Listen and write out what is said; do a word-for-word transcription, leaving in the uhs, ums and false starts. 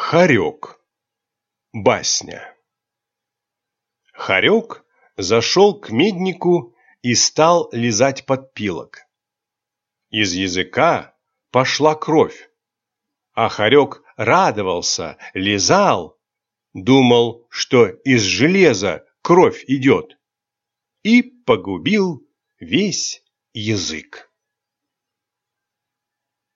Хорек. Басня. Хорек зашел к меднику и стал лизать подпилок. Из языка пошла кровь, а хорек радовался, лизал, думал, что из железа кровь идет, и погубил весь язык.